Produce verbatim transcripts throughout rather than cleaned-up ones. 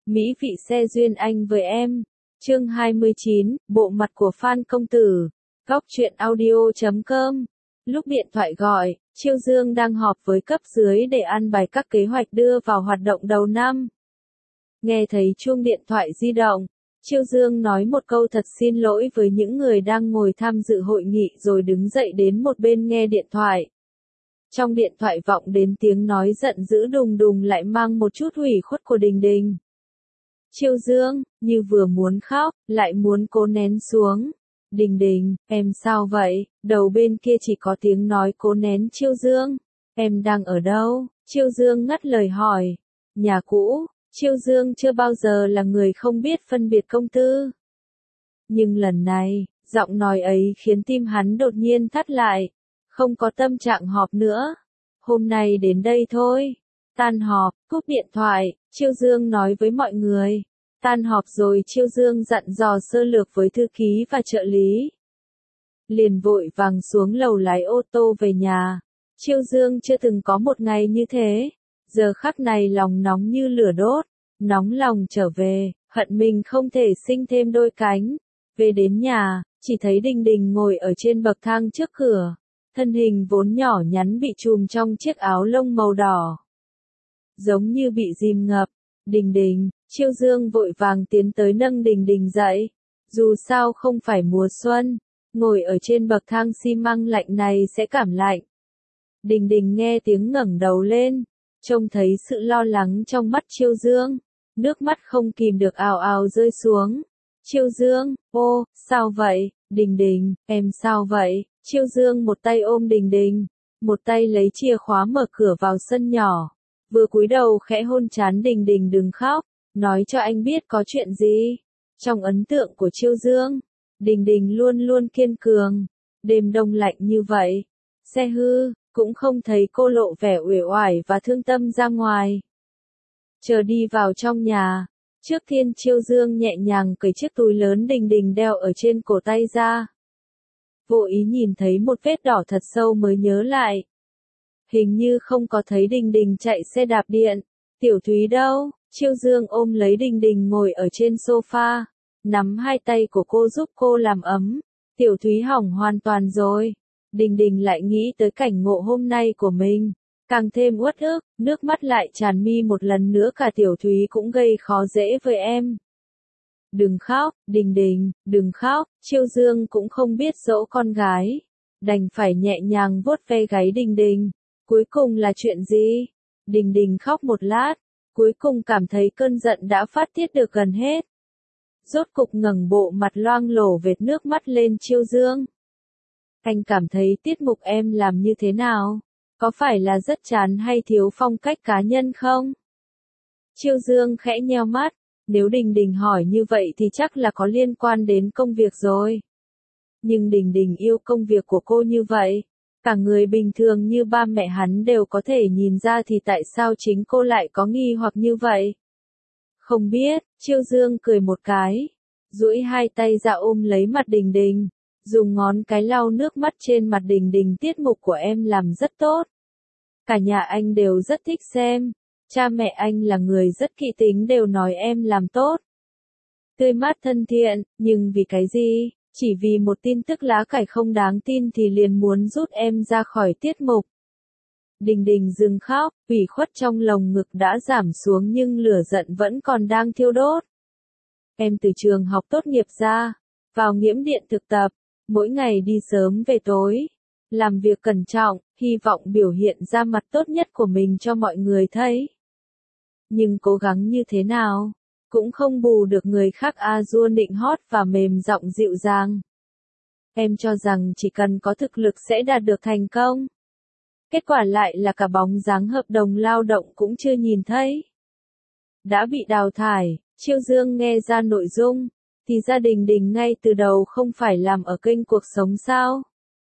Mỹ vị xe duyên anh với em. Chương hai mươi chín, bộ mặt của Phan công tử. Góc truyện audio chấm com. Lúc điện thoại gọi, Chiêu Dương đang họp với cấp dưới để an bài các kế hoạch đưa vào hoạt động đầu năm. Nghe thấy chuông điện thoại di động, Chiêu Dương nói một câu thật xin lỗi với những người đang ngồi tham dự hội nghị rồi đứng dậy đến một bên nghe điện thoại. Trong điện thoại vọng đến tiếng nói giận dữ đùng đùng lại mang một chút ủy khuất của Đình Đình. Chiêu Dương, như vừa muốn khóc, lại muốn cố nén xuống. Đình Đình, em sao vậy? Đầu bên kia chỉ có tiếng nói cố nén Chiêu Dương. Em đang ở đâu? Chiêu Dương ngắt lời hỏi. Nhà cũ. Chiêu Dương chưa bao giờ là người không biết phân biệt công tư. Nhưng lần này, giọng nói ấy khiến tim hắn đột nhiên thắt lại. Không có tâm trạng họp nữa. Hôm nay đến đây thôi. Tan họp, cúp điện thoại, Chiêu Dương nói với mọi người. Tan họp rồi Chiêu Dương dặn dò sơ lược với thư ký và trợ lý. Liền vội vàng xuống lầu lái ô tô về nhà. Chiêu Dương chưa từng có một ngày như thế. Giờ khắc này lòng nóng như lửa đốt. Nóng lòng trở về, hận mình không thể sinh thêm đôi cánh. Về đến nhà, chỉ thấy Đình Đình ngồi ở trên bậc thang trước cửa. Thân hình vốn nhỏ nhắn bị trùm trong chiếc áo lông màu đỏ. Giống như bị dìm ngập. Đình Đình, Chiêu Dương vội vàng tiến tới nâng Đình Đình dậy. Dù sao không phải mùa xuân, ngồi ở trên bậc thang xi măng lạnh này sẽ cảm lạnh. Đình Đình nghe tiếng ngẩng đầu lên, trông thấy sự lo lắng trong mắt Chiêu Dương. Nước mắt không kìm được ào ào rơi xuống. Chiêu Dương, ô, sao vậy? Đình Đình, em sao vậy? Chiêu Dương một tay ôm Đình Đình, một tay lấy chìa khóa mở cửa vào sân nhỏ. Vừa cúi đầu khẽ hôn trán Đình Đình đừng khóc, nói cho anh biết có chuyện gì. Trong ấn tượng của Chiêu Dương, Đình Đình luôn luôn kiên cường. Đêm đông lạnh như vậy, xe hư, cũng không thấy cô lộ vẻ uể oải và thương tâm ra ngoài. Chờ đi vào trong nhà, trước tiên Chiêu Dương nhẹ nhàng cởi chiếc túi lớn Đình Đình đeo ở trên cổ tay ra. Vô ý nhìn thấy một vết đỏ thật sâu mới nhớ lại. Hình như không có thấy Đình Đình chạy xe đạp điện. Tiểu Thúy đâu? Chiêu Dương ôm lấy Đình Đình ngồi ở trên sofa, nắm hai tay của cô giúp cô làm ấm. Tiểu Thúy hỏng hoàn toàn rồi. Đình Đình lại nghĩ tới cảnh ngộ hôm nay của mình, càng thêm uất ức, nước mắt lại tràn mi một lần nữa. Cả Tiểu Thúy cũng gây khó dễ với em. Đừng khóc, Đình Đình, đừng khóc. Chiêu Dương cũng không biết dỗ con gái, đành phải nhẹ nhàng vuốt ve gáy Đình Đình. Cuối cùng là chuyện gì? Đình Đình khóc một lát, cuối cùng cảm thấy cơn giận đã phát tiết được gần hết. Rốt cục ngẩng bộ mặt loang lổ vệt nước mắt lên Chiêu Dương. Anh cảm thấy tiết mục em làm như thế nào? Có phải là rất chán hay thiếu phong cách cá nhân không? Chiêu Dương khẽ nheo mắt, nếu Đình Đình hỏi như vậy thì chắc là có liên quan đến công việc rồi. Nhưng Đình Đình yêu công việc của cô như vậy, cả người bình thường như ba mẹ hắn đều có thể nhìn ra thì tại sao chính cô lại có nghi hoặc như vậy? Không biết, Chiêu Dương cười một cái, duỗi hai tay ra ôm lấy mặt Đình Đình, dùng ngón cái lau nước mắt trên mặt Đình Đình. Tiết mục của em làm rất tốt. Cả nhà anh đều rất thích xem. Cha mẹ anh là người rất kỹ tính đều nói em làm tốt. Tươi mát thân thiện, nhưng vì cái gì? Chỉ vì một tin tức lá cải không đáng tin thì liền muốn rút em ra khỏi tiết mục. Đình Đình dừng khóc, ủy khuất trong lồng ngực đã giảm xuống nhưng lửa giận vẫn còn đang thiêu đốt. Em từ trường học tốt nghiệp ra, vào Nghiễm Điện thực tập, mỗi ngày đi sớm về tối, làm việc cẩn trọng, hy vọng biểu hiện ra mặt tốt nhất của mình cho mọi người thấy. Nhưng cố gắng như thế nào, cũng không bù được người khác a dua nịnh hót và mềm giọng dịu dàng. Em cho rằng chỉ cần có thực lực sẽ đạt được thành công. Kết quả lại là cả bóng dáng hợp đồng lao động cũng chưa nhìn thấy. Đã bị đào thải. Chiêu Dương nghe ra nội dung, thì gia đình Đình ngay từ đầu không phải làm ở kênh Cuộc Sống sao?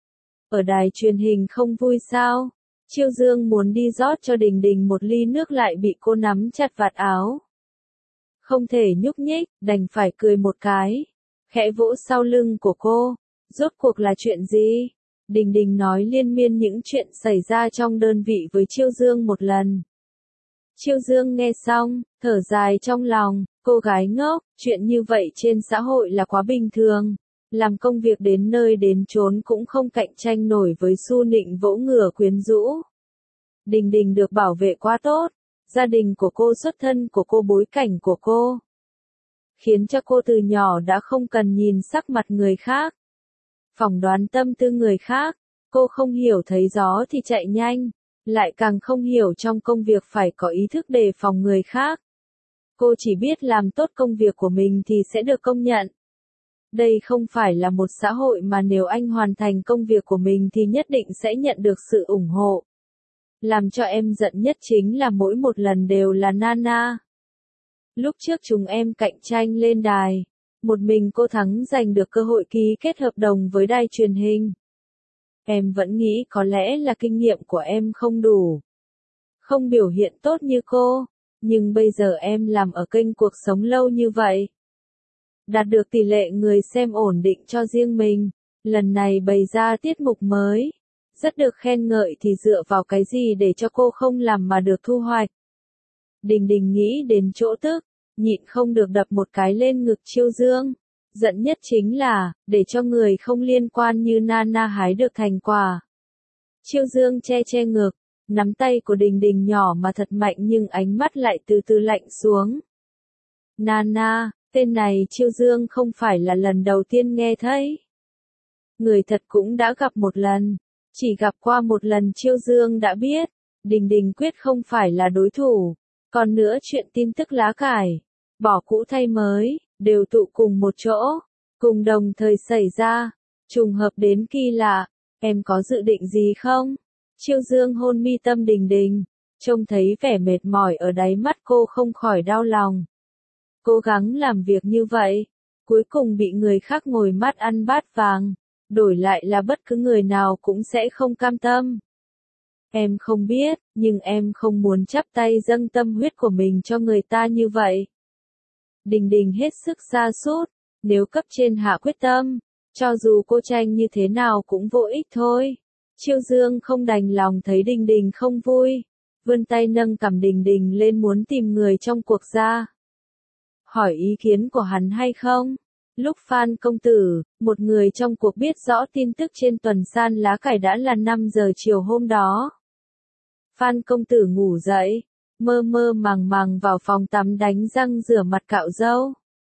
Ở đài truyền hình không vui sao? Chiêu Dương muốn đi rót cho Đình Đình một ly nước lại bị cô nắm chặt vạt áo. Không thể nhúc nhích, đành phải cười một cái, khẽ vỗ sau lưng của cô. Rốt cuộc là chuyện gì? Đình Đình nói liên miên những chuyện xảy ra trong đơn vị với Chiêu Dương một lần. Chiêu Dương nghe xong, thở dài trong lòng, cô gái ngốc, chuyện như vậy trên xã hội là quá bình thường. Làm công việc đến nơi đến chốn cũng không cạnh tranh nổi với Su Nịnh vỗ ngửa quyến rũ. Đình Đình được bảo vệ quá tốt, gia đình của cô, xuất thân của cô, bối cảnh của cô, khiến cho cô từ nhỏ đã không cần nhìn sắc mặt người khác, phỏng đoán tâm tư người khác. Cô không hiểu thấy gió thì chạy nhanh, lại càng không hiểu trong công việc phải có ý thức đề phòng người khác. Cô chỉ biết làm tốt công việc của mình thì sẽ được công nhận. Đây không phải là một xã hội mà nếu anh hoàn thành công việc của mình thì nhất định sẽ nhận được sự ủng hộ. Làm cho em giận nhất chính là mỗi một lần đều là Nana. Lúc trước chúng em cạnh tranh lên đài, một mình cô thắng giành được cơ hội ký kết hợp đồng với đài truyền hình. Em vẫn nghĩ có lẽ là kinh nghiệm của em không đủ, không biểu hiện tốt như cô, nhưng bây giờ em làm ở kênh Cuộc Sống lâu như vậy, đạt được tỷ lệ người xem ổn định cho riêng mình, lần này bày ra tiết mục mới, rất được khen ngợi thì dựa vào cái gì để cho cô không làm mà được thu hoạch. Đình Đình nghĩ đến chỗ tức, nhịn không được đập một cái lên ngực Chiêu Dương. Giận nhất chính là, để cho người không liên quan như Nana hái được thành quả. Chiêu Dương che che ngực, nắm tay của Đình Đình nhỏ mà thật mạnh nhưng ánh mắt lại từ từ lạnh xuống. Nana, tên này Chiêu Dương không phải là lần đầu tiên nghe thấy. Người thật cũng đã gặp một lần, chỉ gặp qua một lần Chiêu Dương đã biết, Đình Đình quyết không phải là đối thủ. Còn nữa chuyện tin tức lá cải, bỏ cũ thay mới, đều tụ cùng một chỗ, cùng đồng thời xảy ra, trùng hợp đến kỳ lạ. Em có dự định gì không? Chiêu Dương hôn mi tâm Đình Đình, trông thấy vẻ mệt mỏi ở đáy mắt cô không khỏi đau lòng. Cố gắng làm việc như vậy, cuối cùng bị người khác ngồi mắt ăn bát vàng, đổi lại là bất cứ người nào cũng sẽ không cam tâm. Em không biết, nhưng em không muốn chắp tay dâng tâm huyết của mình cho người ta như vậy. Đình Đình hết sức sa sút, nếu cấp trên hạ quyết tâm, cho dù cô tranh như thế nào cũng vô ích thôi. Chiêu Dương không đành lòng thấy Đình Đình không vui, vươn tay nâng cằm Đình Đình lên muốn tìm người trong cuộc ra. Hỏi ý kiến của hắn hay không? Lúc Phan công tử, một người trong cuộc biết rõ tin tức trên tuần san lá cải đã là năm giờ chiều hôm đó. Phan công tử ngủ dậy, mơ mơ màng màng vào phòng tắm đánh răng rửa mặt cạo râu.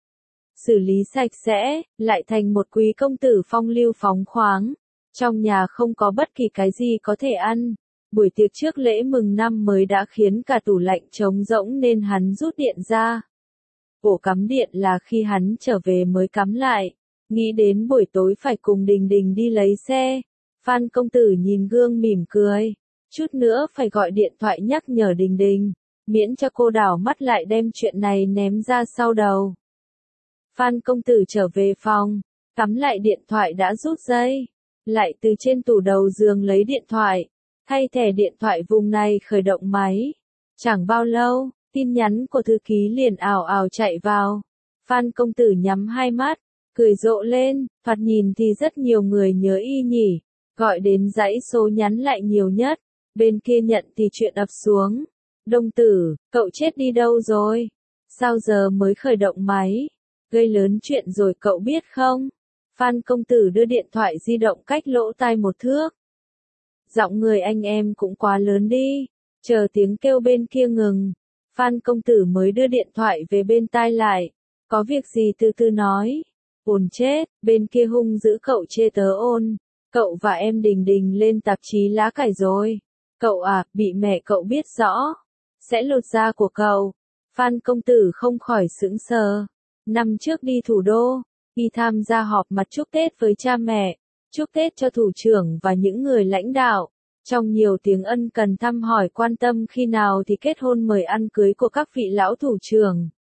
Xử lý sạch sẽ, lại thành một quý công tử phong lưu phóng khoáng. Trong nhà không có bất kỳ cái gì có thể ăn. Buổi tiệc trước lễ mừng năm mới đã khiến cả tủ lạnh trống rỗng nên hắn rút điện ra. Ổ cắm điện là khi hắn trở về mới cắm lại. Nghĩ đến buổi tối phải cùng Đình Đình đi lấy xe. Phan công tử nhìn gương mỉm cười. Chút nữa phải gọi điện thoại nhắc nhở Đình Đình, miễn cho cô đảo mắt lại đem chuyện này ném ra sau đầu. Phan công tử trở về phòng, cắm lại điện thoại đã rút dây, lại từ trên tủ đầu giường lấy điện thoại, thay thẻ điện thoại vùng này khởi động máy. Chẳng bao lâu, tin nhắn của thư ký liền ào ào chạy vào. Phan công tử nhắm hai mắt, cười rộ lên, thoạt nhìn thì rất nhiều người nhớ y nhỉ, gọi đến dãy số nhắn lại nhiều nhất. Bên kia nhận thì chuyện ập xuống. Đông tử, cậu chết đi đâu rồi? Sao giờ mới khởi động máy? Gây lớn chuyện rồi cậu biết không? Phan công tử đưa điện thoại di động cách lỗ tai một thước. Giọng người anh em cũng quá lớn đi. Chờ tiếng kêu bên kia ngừng. Phan công tử mới đưa điện thoại về bên tai lại. Có việc gì từ từ nói. Ồn chết, bên kia hung dữ cậu chê tớ ôn. Cậu và em Đình Đình lên tạp chí lá cải rồi. Cậu à, bị mẹ cậu biết rõ, sẽ lột da của cậu. Phan công tử không khỏi sững sờ. Năm trước đi thủ đô, y tham gia họp mặt chúc Tết với cha mẹ, chúc Tết cho thủ trưởng và những người lãnh đạo. Trong nhiều tiếng ân cần thăm hỏi quan tâm khi nào thì kết hôn mời ăn cưới của các vị lão thủ trưởng.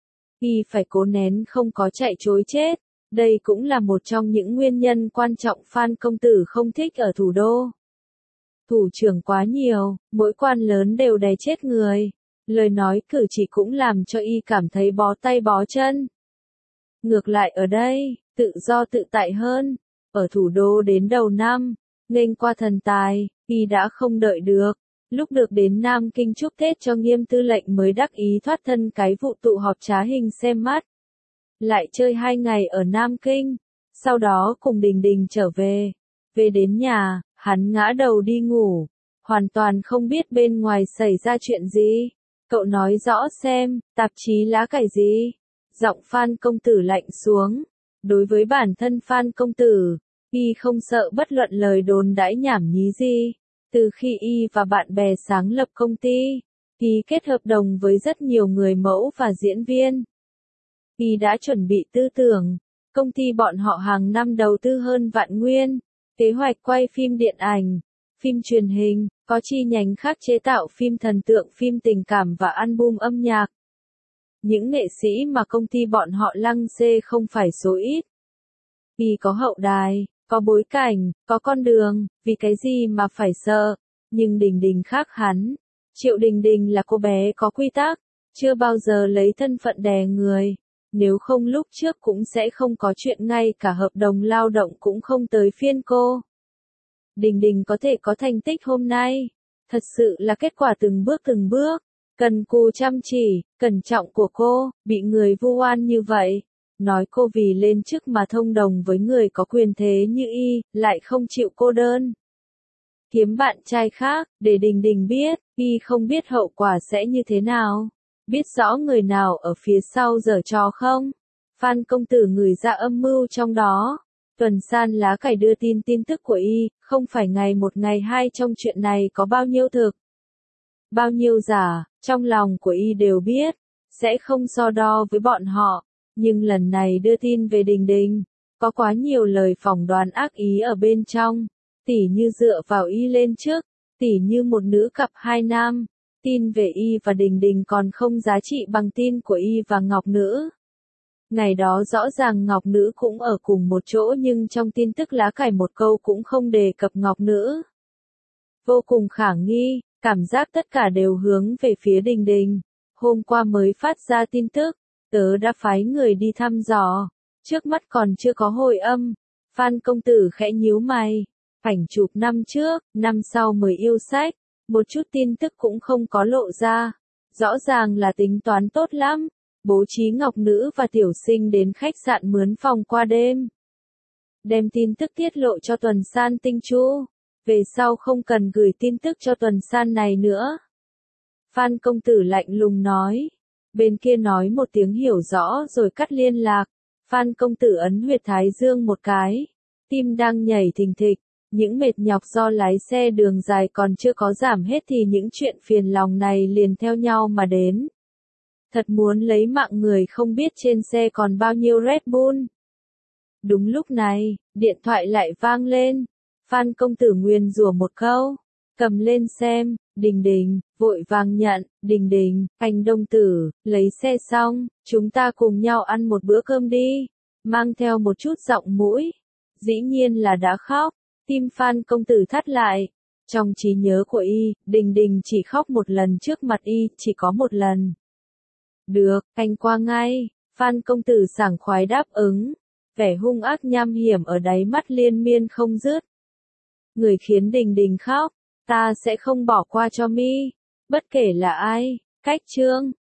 Y phải cố nén không có chạy chối chết. Đây cũng là một trong những nguyên nhân quan trọng Phan công tử không thích ở thủ đô. Thủ trưởng quá nhiều, mỗi quan lớn đều đè chết người. Lời nói cử chỉ cũng làm cho y cảm thấy bó tay bó chân. Ngược lại ở đây, tự do tự tại hơn. Ở thủ đô đến đầu năm, nghênh qua thần tài, y đã không đợi được. Lúc được đến Nam Kinh chúc Tết cho Nghiêm tư lệnh mới đắc ý thoát thân cái vụ tụ họp trá hình xem mắt. Lại chơi hai ngày ở Nam Kinh, sau đó cùng Đình Đình trở về. Về đến nhà, hắn ngã đầu đi ngủ, hoàn toàn không biết bên ngoài xảy ra chuyện gì. Cậu nói rõ xem, tạp chí lá cải gì? Giọng Phan công tử lạnh xuống. Đối với bản thân Phan công tử, y không sợ bất luận lời đồn đãi nhảm nhí gì. Từ khi y và bạn bè sáng lập công ty, y kết hợp đồng với rất nhiều người mẫu và diễn viên. Y đã chuẩn bị tư tưởng, công ty bọn họ hàng năm đầu tư hơn vạn nguyên, kế hoạch quay phim điện ảnh, phim truyền hình, có chi nhánh khác chế tạo phim thần tượng, phim tình cảm và album âm nhạc. Những nghệ sĩ mà công ty bọn họ lăng xê không phải số ít. Y có hậu đài, có bối cảnh, có con đường, vì cái gì mà phải sợ. Nhưng Đình Đình khác hắn. Triệu Đình Đình là cô bé có quy tắc, chưa bao giờ lấy thân phận đè người. Nếu không lúc trước cũng sẽ không có chuyện, ngay cả hợp đồng lao động cũng không tới phiên cô. Đình Đình có thể có thành tích hôm nay, thật sự là kết quả từng bước từng bước, cần cù chăm chỉ, cẩn trọng của cô, bị người vu oan như vậy. Nói cô vì lên chức mà thông đồng với người có quyền thế như y, lại không chịu cô đơn. Kiếm bạn trai khác, để Đình Đình biết, y không biết hậu quả sẽ như thế nào. Biết rõ người nào ở phía sau giở trò không? Phan công tử ngửi ra âm mưu trong đó. Tuần san lá cải đưa tin tin tức của y, không phải ngày một ngày hai, trong chuyện này có bao nhiêu thực, bao nhiêu giả, trong lòng của y đều biết, sẽ không so đo với bọn họ. Nhưng lần này đưa tin về Đình Đình, có quá nhiều lời phỏng đoán ác ý ở bên trong, tỉ như dựa vào y lên trước, tỉ như một nữ cặp hai nam. Tin về y và Đình Đình còn không giá trị bằng tin của y và Ngọc Nữ. Ngày đó rõ ràng Ngọc Nữ cũng ở cùng một chỗ, nhưng trong tin tức lá cải một câu cũng không đề cập Ngọc Nữ. Vô cùng khả nghi, cảm giác tất cả đều hướng về phía Đình Đình. Hôm qua mới phát ra tin tức, tớ đã phái người đi thăm dò, trước mắt còn chưa có hồi âm. Phan công tử khẽ nhíu mày, ảnh chụp năm trước, năm sau mới yêu sách, một chút tin tức cũng không có lộ ra, rõ ràng là tính toán tốt lắm, bố trí Ngọc Nữ và Tiểu Sinh đến khách sạn mướn phòng qua đêm. Đem tin tức tiết lộ cho Tuần San Tinh Chu, về sau không cần gửi tin tức cho Tuần San này nữa. Phan công tử lạnh lùng nói. Bên kia nói một tiếng hiểu rõ rồi cắt liên lạc. Phan công tử ấn huyệt thái dương một cái, tim đang nhảy thình thịch. Những mệt nhọc do lái xe đường dài còn chưa có giảm hết thì những chuyện phiền lòng này liền theo nhau mà đến. Thật muốn lấy mạng người, không biết trên xe còn bao nhiêu Red Bull. Đúng lúc này, điện thoại lại vang lên. Phan công tử nguyền rủa một câu, cầm lên xem. Đình Đình, vội vàng nhận. Đình Đình, anh Đông tử, lấy xe xong, chúng ta cùng nhau ăn một bữa cơm đi. Mang theo một chút giọng mũi. Dĩ nhiên là đã khóc. Tim Phan công tử thắt lại. Trong trí nhớ của y, Đình Đình chỉ khóc một lần trước mặt y, chỉ có một lần. Được, anh qua ngay. Phan công tử sảng khoái đáp ứng. Vẻ hung ác nham hiểm ở đáy mắt liên miên không dứt. Người khiến Đình Đình khóc, ta sẽ không bỏ qua cho mi, bất kể là ai. Cách chương